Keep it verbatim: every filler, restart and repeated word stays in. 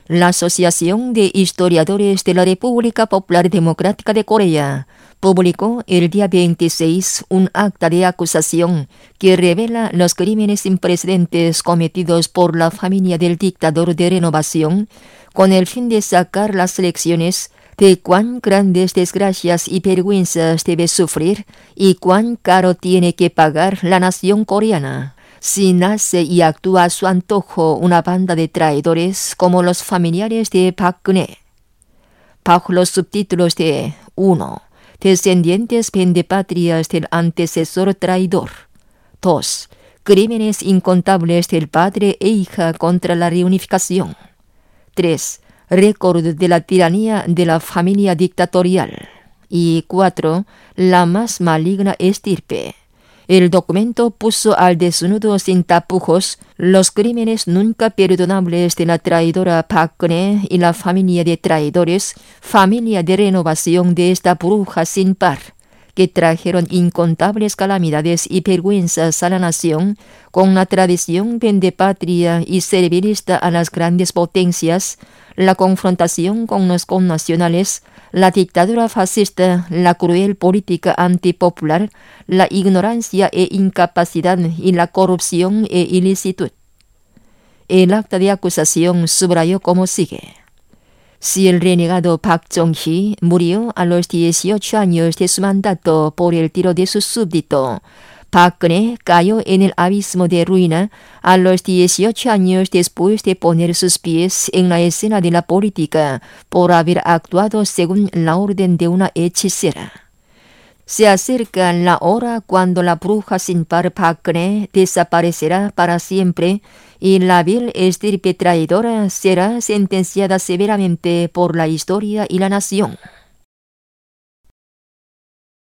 La Asociación de Historiadores de la República Popular Democrática de Corea publicó el día veintiséis un acta de acusación que revela los crímenes sin precedentes cometidos por la familia del dictador de Renovación con el fin de sacar las lecciones de cuán grandes desgracias y vergüenzas debe sufrir y cuán caro tiene que pagar la nación coreana si nace y actúa a su antojo una banda de traidores como los familiares de Park Geun-hye. Bajo los subtítulos de uno. Descendientes pendepatrias del antecesor traidor. dos. Crímenes incontables del padre e hija contra la reunificación. tres. Récord de la tiranía de la familia dictatorial. Y cuatro. La más maligna estirpe. El documento puso al desnudo sin tapujos los crímenes nunca perdonables de la traidora Park Geun-hye y la familia de traidores, familia de renovación de esta bruja sin par, que trajeron incontables calamidades y vergüenzas a la nación con la tradición vendepatria y servilista a las grandes potencias, la confrontación con los connacionales, la dictadura fascista, la cruel política antipopular, la ignorancia e incapacidad y la corrupción e ilicitud. El acta de acusación subrayó como sigue. Si el renegado Park Chung-hee murió a los dieciocho años de su mandato por el tiro de su súbdito, Park Geun-hye cayó en el abismo de ruina a los dieciocho años después de poner sus pies en la escena de la política por haber actuado según la orden de una hechicera. Se acerca la hora cuando la bruja sin par Park Geun-hye desaparecerá para siempre y la vil estirpe traidora será sentenciada severamente por la historia y la nación.